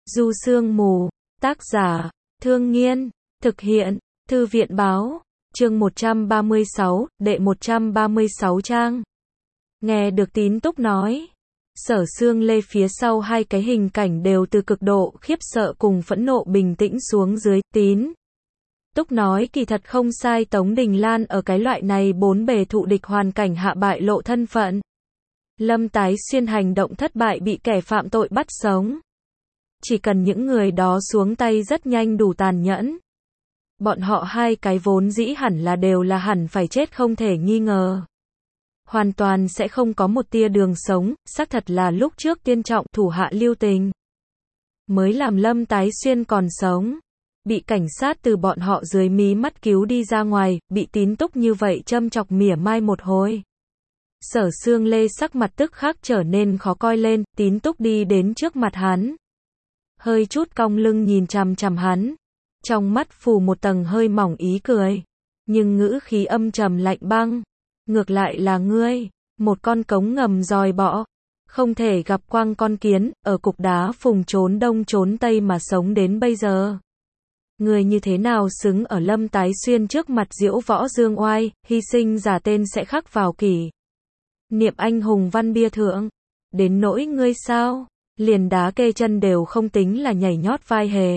Du Sương Mù, tác giả, Thương Nghiên, thực hiện, Thư viện báo, chương 136, đệ 136 trang. Nghe được Tín Túc nói, Sở Sương Lê phía sau hai cái hình cảnh đều từ cực độ khiếp sợ cùng phẫn nộ bình tĩnh xuống dưới. Tín Túc nói kỳ thật không sai, Tống Đình Lan ở cái loại này bốn bề thụ địch hoàn cảnh hạ bại lộ thân phận. Lâm Tái Xuyên hành động thất bại bị kẻ phạm tội bắt sống. Chỉ cần những người đó xuống tay rất nhanh đủ tàn nhẫn. Bọn họ hai cái vốn dĩ hẳn là đều là hẳn phải chết không thể nghi ngờ. Hoàn toàn sẽ không có một tia đường sống, xác thật là lúc trước Tiên Trọng thủ hạ lưu tình. Mới làm Lâm Tái Xuyên còn sống. Bị cảnh sát từ bọn họ dưới mí mắt cứu đi ra ngoài, bị Tín Túc như vậy châm chọc mỉa mai một hồi. Sở Sương Lê sắc mặt tức khắc trở nên khó coi lên, Tín Túc đi đến trước mặt hắn. Hơi chút cong lưng nhìn chằm chằm hắn. Trong mắt phủ một tầng hơi mỏng ý cười. Nhưng ngữ khí âm trầm lạnh băng. Ngược lại là ngươi, một con cống ngầm dòi bọ. Không thể gặp quang con kiến, ở cục đá phùng trốn đông trốn tây mà sống đến bây giờ. Người như thế nào xứng ở Lâm Tái Xuyên trước mặt diễu võ dương oai, hy sinh giả tên sẽ khắc vào kỷ niệm anh hùng văn bia thượng. Đến nỗi ngươi sao, liền đá kê chân đều không tính là nhảy nhót vai hề.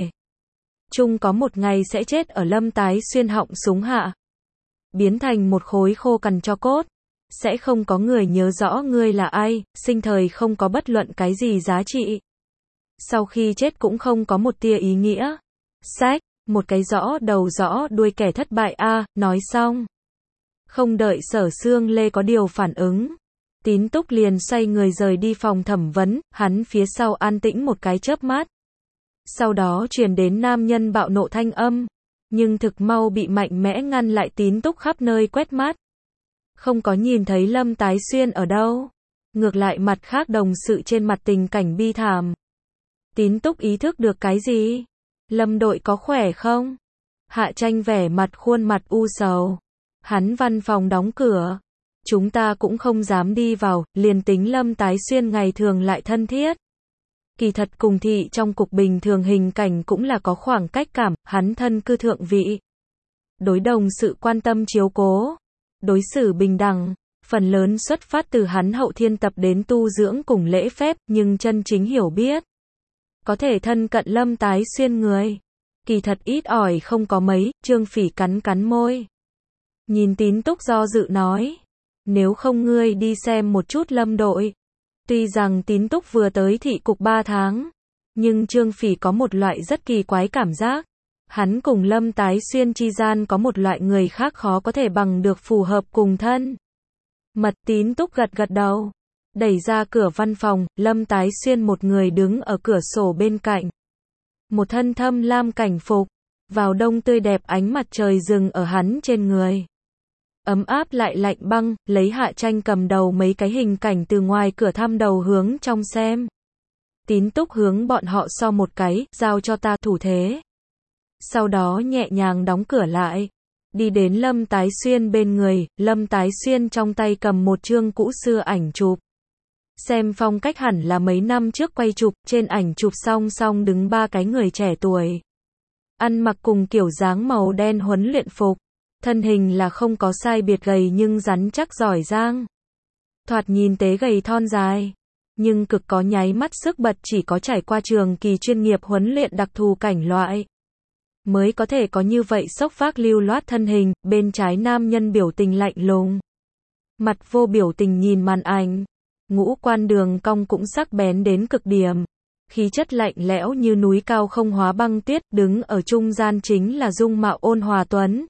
Chung có một ngày sẽ chết ở Lâm Tái Xuyên họng súng hạ. Biến thành một khối khô cằn tro cốt. Sẽ không có người nhớ rõ ngươi là ai, sinh thời không có bất luận cái gì giá trị. Sau khi chết cũng không có một tia ý nghĩa. Sách, một cái rõ đầu rõ đuôi kẻ thất bại a, nói xong. Không đợi Sở Sương Lê có điều phản ứng. Tín Túc liền xoay người rời đi phòng thẩm vấn, hắn phía sau an tĩnh một cái chớp mắt. Sau đó truyền đến nam nhân bạo nộ thanh âm. Nhưng thực mau bị mạnh mẽ ngăn lại. Tín Túc khắp nơi quét mắt. Không có nhìn thấy Lâm Tái Xuyên ở đâu. Ngược lại mặt khác đồng sự trên mặt tình cảnh bi thảm. Tín Túc ý thức được cái gì? Lâm đội có khỏe không? Hạ Tranh vẻ mặt khuôn mặt u sầu. Hắn văn phòng đóng cửa. Chúng ta cũng không dám đi vào, liền tính Lâm Tái Xuyên ngày thường lại thân thiết. Kỳ thật cùng thị trong cục bình thường hình cảnh cũng là có khoảng cách cảm, hắn thân cư thượng vị. Đối đồng sự quan tâm chiếu cố. Đối xử bình đẳng, phần lớn xuất phát từ hắn hậu thiên tập đến tu dưỡng cùng lễ phép, nhưng chân chính hiểu biết. Có thể thân cận Lâm Tái Xuyên người. Kỳ thật ít ỏi không có mấy, Trương Phỉ cắn cắn môi. Nhìn Tín Túc do dự nói. Nếu không ngươi đi xem một chút Lâm đội. Tuy rằng Tín Túc vừa tới thị cục 3 tháng. Nhưng Trương Phỉ có một loại rất kỳ quái cảm giác. Hắn cùng Lâm Tái Xuyên chi gian có một loại người khác khó có thể bằng được phù hợp cùng thân. Mật. Tín Túc gật gật đầu. Đẩy ra cửa văn phòng, Lâm Tái Xuyên một người đứng ở cửa sổ bên cạnh. Một thân thâm lam cảnh phục. Vào đông tươi đẹp ánh mặt trời rừng ở hắn trên người. Ấm áp lại lạnh băng, lấy Hạ Tranh cầm đầu mấy cái hình cảnh từ ngoài cửa thăm đầu hướng trong xem. Tín Túc hướng bọn họ so một cái, giao cho ta thủ thế. Sau đó nhẹ nhàng đóng cửa lại. Đi đến Lâm Tái Xuyên bên người, Lâm Tái Xuyên trong tay cầm một chương cũ xưa ảnh chụp. Xem phong cách hẳn là mấy năm trước quay chụp, trên ảnh chụp song song đứng ba cái người trẻ tuổi. Ăn mặc cùng kiểu dáng màu đen huấn luyện phục. Thân hình là không có sai biệt gầy nhưng rắn chắc giỏi giang. Thoạt nhìn tế gầy thon dài. Nhưng cực có nháy mắt sức bật, chỉ có trải qua trường kỳ chuyên nghiệp huấn luyện đặc thù cảnh loại. Mới có thể có như vậy xốc phác lưu loát thân hình. Bên trái nam nhân biểu tình lạnh lùng. Mặt vô biểu tình nhìn màn ảnh. Ngũ quan đường cong cũng sắc bén đến cực điểm. Khí chất lạnh lẽo như núi cao không hóa băng tuyết. Đứng ở trung gian chính là dung mạo ôn hòa tuấn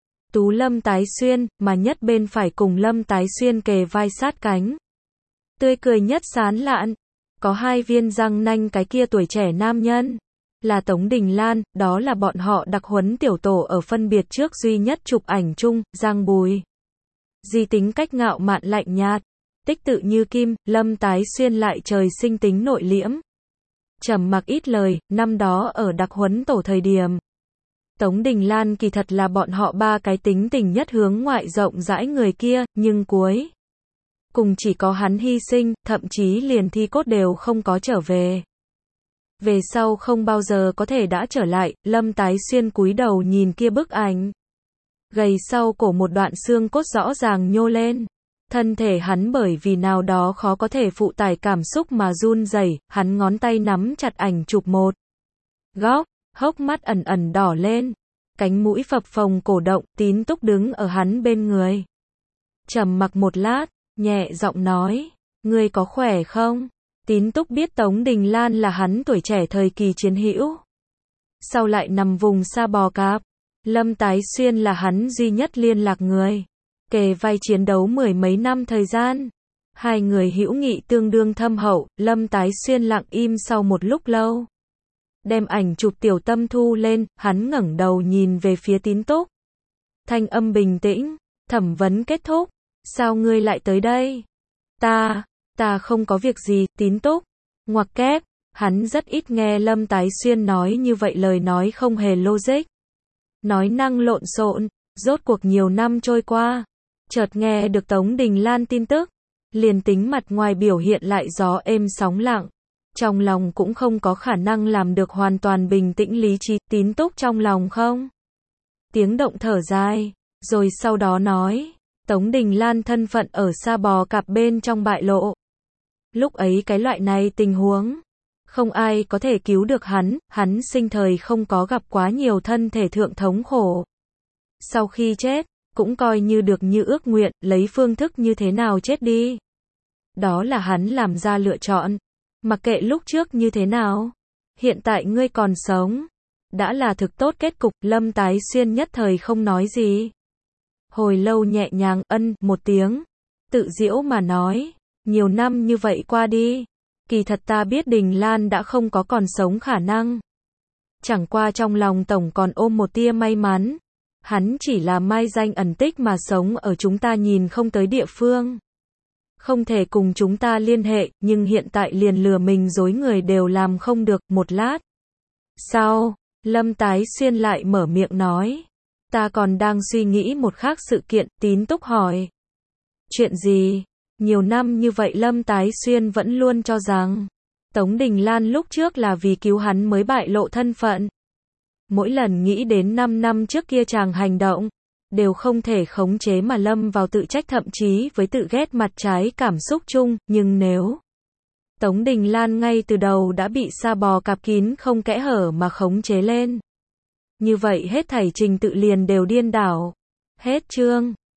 tú Lâm Tái Xuyên, mà nhất bên phải cùng Lâm Tái Xuyên kề vai sát cánh. Tươi cười nhất sán lạn. Có hai viên răng nanh cái kia tuổi trẻ nam nhân. Là Tống Đình Lan, đó là bọn họ đặc huấn tiểu tổ ở phân biệt trước duy nhất chụp ảnh chung, Giang Bùi. Di tính cách ngạo mạn lạnh nhạt. Tích tự như kim, Lâm Tái Xuyên lại trời sinh tính nội liễm. Trầm mặc ít lời, năm đó ở đặc huấn tổ thời điểm. Tống Đình Lan kỳ thật là bọn họ ba cái tính tình nhất hướng ngoại rộng rãi người kia, nhưng cuối cùng chỉ có hắn hy sinh, thậm chí liền thi cốt đều không có trở về. Về sau không bao giờ có thể đã trở lại, Lâm Tái Xuyên cúi đầu nhìn kia bức ảnh. Gầy sau cổ một đoạn xương cốt rõ ràng nhô lên. Thân thể hắn bởi vì nào đó khó có thể phụ tải cảm xúc mà run rẩy, hắn ngón tay nắm chặt ảnh chụp một góc, hốc mắt ẩn ẩn đỏ lên. Cánh mũi phập phồng cổ động, Tín Túc đứng ở hắn bên người. Trầm mặc một lát, nhẹ giọng nói, ngươi có khỏe không? Tín Túc biết Tống Đình Lan là hắn tuổi trẻ thời kỳ chiến hữu. Sau lại nằm vùng Sa Bò Cạp, Lâm Tái Xuyên là hắn duy nhất liên lạc người. Kề vai chiến đấu mười mấy năm thời gian. Hai người hữu nghị tương đương thâm hậu, Lâm Tái Xuyên lặng im sau một lúc lâu. Đem ảnh chụp Tiểu Tâm thu lên, hắn ngẩng đầu nhìn về phía Tín Túc. Thanh âm bình tĩnh, thẩm vấn kết thúc. Sao ngươi lại tới đây? Ta không có việc gì, Tín Túc. Ngoặc kép, hắn rất ít nghe Lâm Tái Xuyên nói như vậy, lời nói không hề logic. Nói năng lộn xộn, rốt cuộc nhiều năm trôi qua. Chợt nghe được Tống Đình Lan tin tức. Liền tính mặt ngoài biểu hiện lại gió êm sóng lặng. Trong lòng cũng không có khả năng làm được hoàn toàn bình tĩnh lý trí, Tín Túc trong lòng không? Tiếng động thở dài, rồi sau đó nói, Tống Đình Lan thân phận ở Sa Bò Cạp bên trong bại lộ. Lúc ấy cái loại này tình huống, không ai có thể cứu được hắn sinh thời không có gặp quá nhiều thân thể thượng thống khổ. Sau khi chết, cũng coi như được như ước nguyện, lấy phương thức như thế nào chết đi. Đó là hắn làm ra lựa chọn. Mặc kệ lúc trước như thế nào, hiện tại ngươi còn sống, đã là thực tốt kết cục. Lâm Tái Xuyên nhất thời không nói gì. Hồi lâu nhẹ nhàng một tiếng, tự giễu mà nói, nhiều năm như vậy qua đi, kỳ thật ta biết Đình Lan đã không có còn sống khả năng. Chẳng qua trong lòng tổng còn ôm một tia may mắn, hắn chỉ là mai danh ẩn tích mà sống ở chúng ta nhìn không tới địa phương. Không thể cùng chúng ta liên hệ, nhưng hiện tại liền lừa mình dối người đều làm không được. Một lát sau, Lâm Tái Xuyên lại mở miệng nói, ta còn đang suy nghĩ một khác sự kiện. Tín Túc hỏi, chuyện gì? Nhiều năm như vậy Lâm Tái Xuyên vẫn luôn cho rằng Tống Đình Lan lúc trước là vì cứu hắn mới bại lộ thân phận. Mỗi lần nghĩ đến 5 năm trước kia chàng hành động, đều không thể khống chế mà lâm vào tự trách, thậm chí với tự ghét mặt trái cảm xúc chung. Nhưng nếu Tống Đình Lan ngay từ đầu đã bị Sa Bò Cạp kín không kẽ hở mà khống chế lên, như vậy hết thảy trình tự liền đều điên đảo. Hết chương.